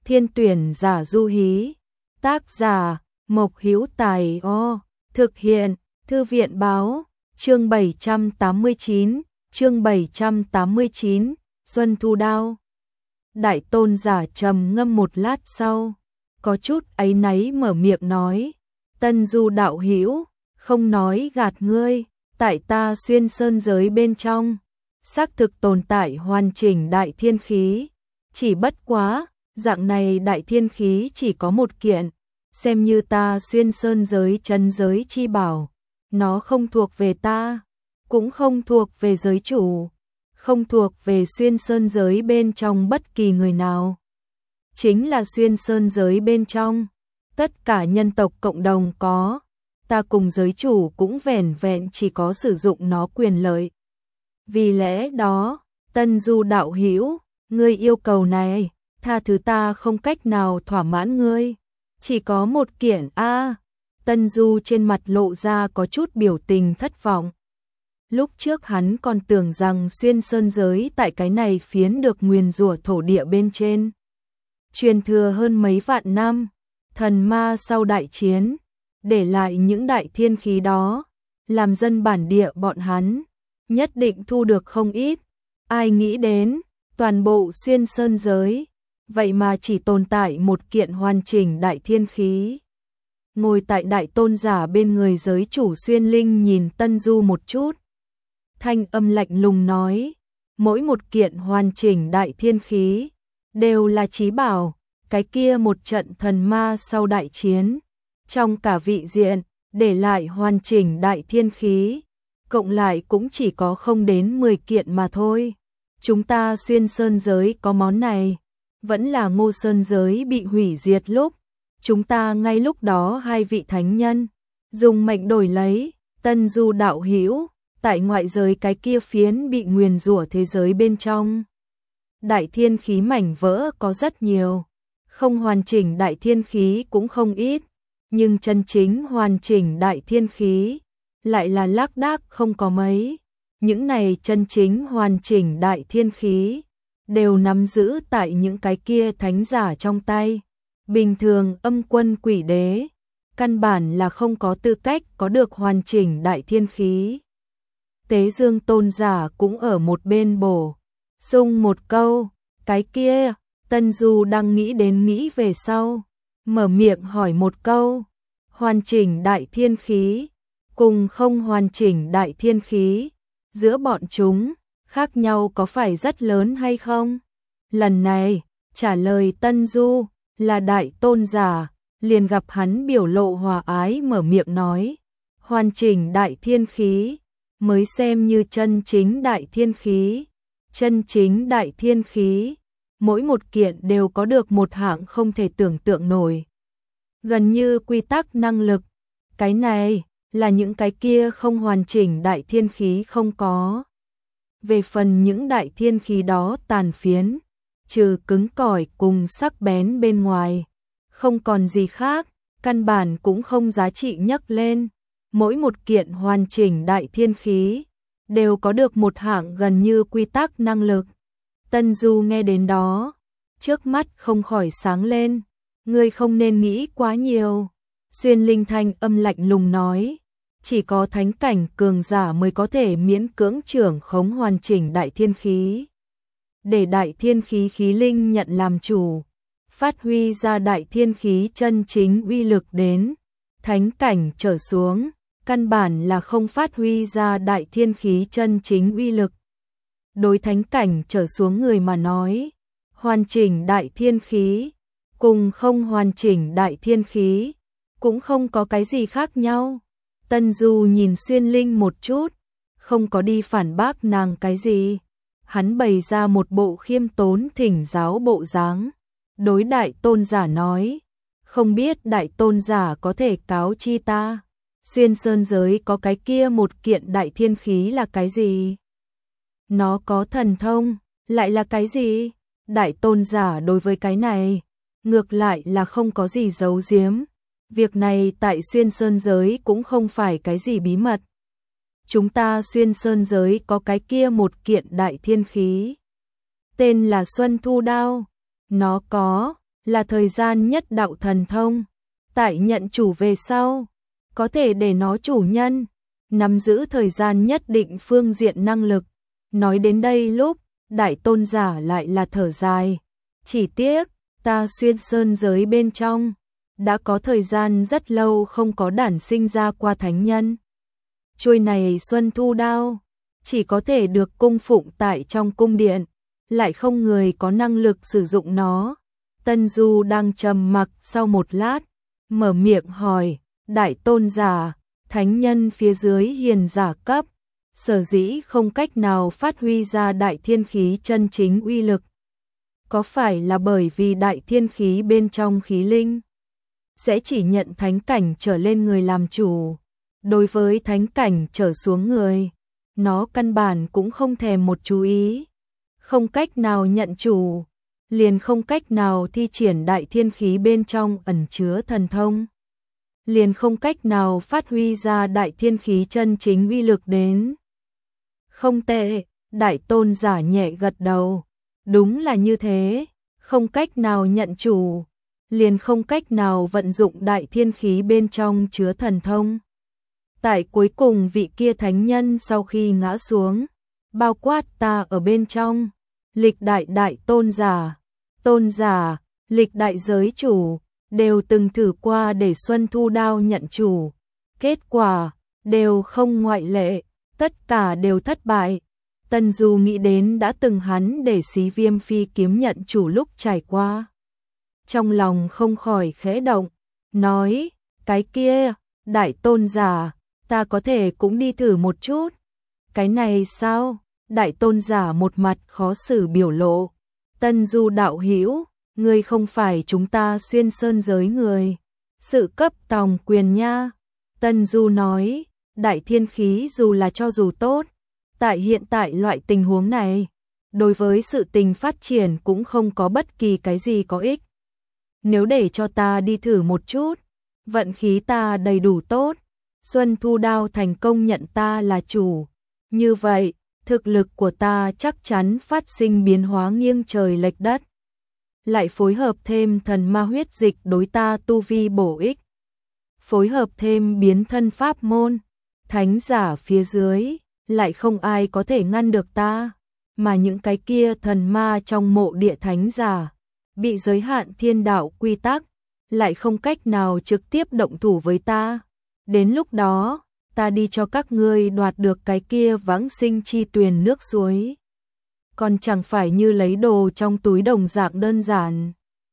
Thiên tuyển giả du hí. Tác giả Mộc Hữu Tài. Thực hiện Thư viện báo. Chương 789, Xuân Thu Đao. Đại tôn giả trầm ngâm một lát sau, có chút áy náy mở miệng nói, Tân Du đạo hữu, không nói gạt ngươi, tại ta xuyên sơn giới bên trong, xác thực tồn tại hoàn chỉnh đại thiên khí, chỉ bất quá, dạng này đại thiên khí chỉ có một kiện, xem như ta xuyên sơn giới chân giới chi bảo, nó không thuộc về ta, cũng không thuộc về giới chủ, không thuộc về xuyên sơn giới bên trong bất kỳ người nào. Chính là xuyên sơn giới bên trong, tất cả nhân tộc cộng đồng có, ta cùng giới chủ cũng vẻn vẹn chỉ có sử dụng nó quyền lợi. Vì lẽ đó, Tân Du đạo hữu, ngươi yêu cầu này, tha thứ ta không cách nào thỏa mãn ngươi, chỉ có một kiện a. Tân Du trên mặt lộ ra có chút biểu tình thất vọng. Lúc trước hắn còn tưởng rằng xuyên sơn giới tại cái này phiến được nguyền rủa thổ địa bên trên. Truyền thừa hơn mấy vạn năm, thần ma sau đại chiến, để lại những đại thiên khí đó, làm dân bản địa bọn hắn, nhất định thu được không ít. Ai nghĩ đến, toàn bộ xuyên sơn giới, vậy mà chỉ tồn tại một kiện hoàn chỉnh đại thiên khí. Ngồi tại đại tôn giả bên người giới chủ Xuyên Linh nhìn Tân Du một chút. Thanh âm lạnh lùng nói, mỗi một kiện hoàn chỉnh đại thiên khí, đều là chí bảo, cái kia một trận thần ma sau đại chiến, trong cả vị diện, để lại hoàn chỉnh đại thiên khí, cộng lại cũng chỉ có không đến 10 kiện mà thôi. Chúng ta xuyên sơn giới có món này, vẫn là Ngô Sơn giới bị hủy diệt lúc, chúng ta ngay lúc đó hai vị thánh nhân, dùng mệnh đổi lấy, Tân Du đạo hữu, tại ngoại giới cái kia phiến bị nguyền rủa thế giới bên trong. Đại thiên khí mảnh vỡ có rất nhiều, không hoàn chỉnh đại thiên khí cũng không ít, nhưng chân chính hoàn chỉnh đại thiên khí lại là lác đác không có mấy. Những này chân chính hoàn chỉnh đại thiên khí đều nắm giữ tại những cái kia thánh giả trong tay. Bình thường âm quân quỷ đế, căn bản là không có tư cách có được hoàn chỉnh đại thiên khí. Tế Dương tôn giả cũng ở một bên bổ sung một câu, cái kia, Tân Du đang nghĩ đến nghĩ về sau, mở miệng hỏi một câu, hoàn chỉnh đại thiên khí, cùng không hoàn chỉnh đại thiên khí, giữa bọn chúng, khác nhau có phải rất lớn hay không? Lần này, trả lời Tân Du là đại tôn giả, liền gặp hắn biểu lộ hòa ái mở miệng nói, hoàn chỉnh đại thiên khí, mới xem như chân chính đại thiên khí. Chân chính đại thiên khí, mỗi một kiện đều có được một hạng không thể tưởng tượng nổi. Gần như quy tắc năng lực, cái này là những cái kia không hoàn chỉnh đại thiên khí không có. Về phần những đại thiên khí đó tàn phiến, trừ cứng cỏi cùng sắc bén bên ngoài, không còn gì khác, căn bản cũng không giá trị nhắc lên. Mỗi một kiện hoàn chỉnh đại thiên khí đều có được một hạng gần như quy tắc năng lực. Tân Du nghe đến đó, trước mắt không khỏi sáng lên, ngươi không nên nghĩ quá nhiều. Xuyên Linh thanh âm lạnh lùng nói, chỉ có thánh cảnh cường giả mới có thể miễn cưỡng trưởng khống hoàn chỉnh đại thiên khí. Để đại thiên khí khí linh nhận làm chủ, phát huy ra đại thiên khí chân chính uy lực đến, thánh cảnh trở xuống, căn bản là không phát huy ra đại thiên khí chân chính uy lực. Đối thánh cảnh trở xuống người mà nói, hoàn chỉnh đại thiên khí, cùng không hoàn chỉnh đại thiên khí, cũng không có cái gì khác nhau. Tân Du nhìn Xuyên Linh một chút, không có đi phản bác nàng cái gì. Hắn bày ra một bộ khiêm tốn thỉnh giáo bộ dáng, đối đại tôn giả nói, không biết đại tôn giả có thể cáo chi ta, xuyên sơn giới có cái kia một kiện đại thiên khí là cái gì? Nó có thần thông, lại là cái gì? Đại tôn giả đối với cái này, ngược lại là không có gì giấu giếm. Việc này tại xuyên sơn giới cũng không phải cái gì bí mật. Chúng ta xuyên sơn giới có cái kia một kiện đại thiên khí, tên là Xuân Thu Đao. Nó có là thời gian nhất đạo thần thông. Tại nhận chủ về sau, có thể để nó chủ nhân, nắm giữ thời gian nhất định phương diện năng lực. Nói đến đây lúc, đại tôn giả lại là thở dài. Chỉ tiếc, ta xuyên sơn giới bên trong, đã có thời gian rất lâu không có đản sinh ra qua thánh nhân. Chuôi này Xuân Thu Đao, chỉ có thể được cung phụng tại trong cung điện, lại không người có năng lực sử dụng nó. Tân Du đang trầm mặc sau một lát, mở miệng hỏi, đại tôn giả, thánh nhân phía dưới hiền giả cấp, sở dĩ không cách nào phát huy ra đại thiên khí chân chính uy lực. Có phải là bởi vì đại thiên khí bên trong khí linh sẽ chỉ nhận thánh cảnh trở lên người làm chủ, đối với thánh cảnh trở xuống người, nó căn bản cũng không thèm một chú ý, không cách nào nhận chủ, liền không cách nào thi triển đại thiên khí bên trong ẩn chứa thần thông, liền không cách nào phát huy ra đại thiên khí chân chính uy lực đến. Không tệ, đại tôn giả nhẹ gật đầu, đúng là như thế, không cách nào nhận chủ, liền không cách nào vận dụng đại thiên khí bên trong chứa thần thông. Tại cuối cùng vị kia thánh nhân sau khi ngã xuống, bao quát ta ở bên trong, lịch đại đại tôn giả, lịch đại giới chủ, đều từng thử qua để Xuân Thu Đao nhận chủ. Kết quả, đều không ngoại lệ, tất cả đều thất bại. Tân Du nghĩ đến đã từng hắn để Xí Viêm Phi kiếm nhận chủ lúc trải qua. Trong lòng không khỏi khẽ động, nói, cái kia, đại tôn giả, ta có thể cũng đi thử một chút. Cái này sao? Đại tôn giả một mặt khó xử biểu lộ. Tân Du đạo hữu, ngươi không phải chúng ta xuyên sơn giới người. Sự cấp tòng quyền nha. Tân Du nói, đại thiên khí dù là cho dù tốt, tại hiện tại loại tình huống này, đối với sự tình phát triển cũng không có bất kỳ cái gì có ích. Nếu để cho ta đi thử một chút, vận khí ta đầy đủ tốt, Xuân Thu Đao thành công nhận ta là chủ. Như vậy, thực lực của ta chắc chắn phát sinh biến hóa nghiêng trời lệch đất. Lại phối hợp thêm thần ma huyết dịch đối ta tu vi bổ ích. Phối hợp thêm biến thân pháp môn, thánh giả phía dưới, lại không ai có thể ngăn được ta. Mà những cái kia thần ma trong mộ địa thánh giả, bị giới hạn thiên đạo quy tắc, lại không cách nào trực tiếp động thủ với ta. Đến lúc đó, ta đi cho các ngươi đoạt được cái kia vãng sinh chi tuyền nước suối. Còn chẳng phải như lấy đồ trong túi đồng dạng đơn giản.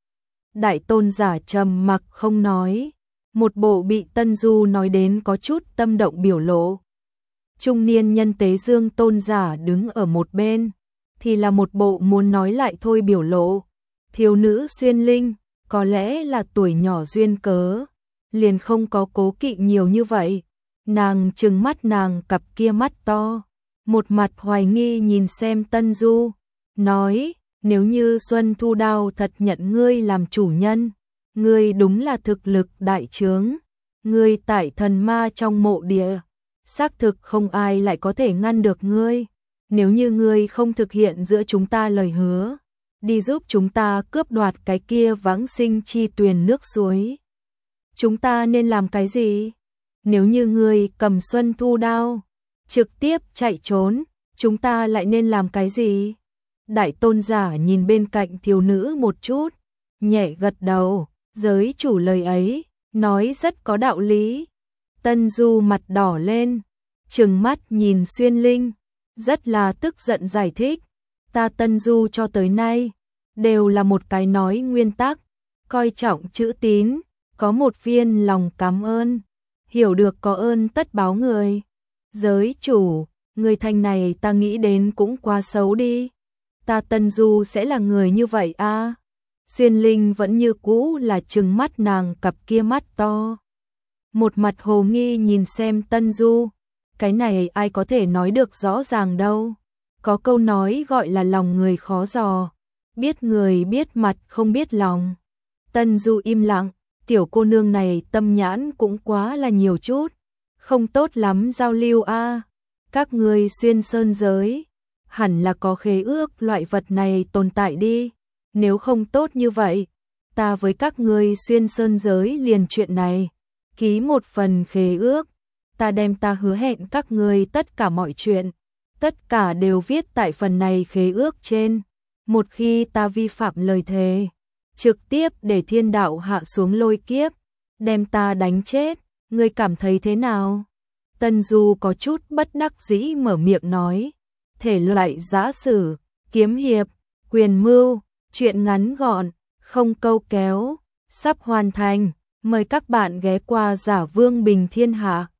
Đại tôn giả trầm mặc không nói, một bộ bị Tân Du nói đến có chút tâm động biểu lộ. Trung niên nhân Tế Dương tôn giả đứng ở một bên, thì là một bộ muốn nói lại thôi biểu lộ. Thiếu nữ Xuyên Linh, có lẽ là tuổi nhỏ duyên cớ, liền không có cố kỵ nhiều như vậy. Nàng trừng mắt nàng cặp kia mắt to, một mặt hoài nghi nhìn xem Tân Du, nói, nếu như Xuân Thu Đao thật nhận ngươi làm chủ nhân, ngươi đúng là thực lực đại trướng, ngươi tại thần ma trong mộ địa, xác thực không ai lại có thể ngăn được ngươi. Nếu như ngươi không thực hiện giữa chúng ta lời hứa, đi giúp chúng ta cướp đoạt cái kia vãng sinh chi tuyền nước suối, chúng ta nên làm cái gì? Nếu như ngươi cầm Xuân Thu Đao, trực tiếp chạy trốn, chúng ta lại nên làm cái gì? Đại tôn giả nhìn bên cạnh thiếu nữ một chút, nhẹ gật đầu, giới chủ lời ấy, nói rất có đạo lý. Tân Du mặt đỏ lên, trừng mắt nhìn Xuyên Linh, rất là tức giận giải thích, ta Tân Du cho tới nay, đều là một cái nói nguyên tắc, coi trọng chữ tín, có một viên lòng cảm ơn, hiểu được có ơn tất báo người. Giới chủ, người thanh này ta nghĩ đến cũng quá xấu đi, ta Tân Du sẽ là người như vậy à? Xuyên Linh vẫn như cũ là trừng mắt nàng cặp kia mắt to, một mặt hồ nghi nhìn xem Tân Du. Cái này ai có thể nói được rõ ràng đâu. Có câu nói gọi là lòng người khó dò, biết người biết mặt không biết lòng. Tân Du im lặng, tiểu cô nương này tâm nhãn cũng quá là nhiều chút, không tốt lắm giao lưu a. Các ngươi xuyên sơn giới, hẳn là có khế ước loại vật này tồn tại đi, nếu không tốt như vậy, ta với các ngươi xuyên sơn giới liền chuyện này, ký một phần khế ước, ta hứa hẹn các ngươi tất cả mọi chuyện, tất cả đều viết tại phần này khế ước trên, một khi ta vi phạm lời thề, trực tiếp để thiên đạo hạ xuống lôi kiếp, đem ta đánh chết, ngươi cảm thấy thế nào? Tân Du có chút bất đắc dĩ mở miệng nói, thể loại giã sử, kiếm hiệp, quyền mưu, chuyện ngắn gọn, không câu kéo, sắp hoàn thành, mời các bạn ghé qua Giả Vương Bình Thiên Hạ.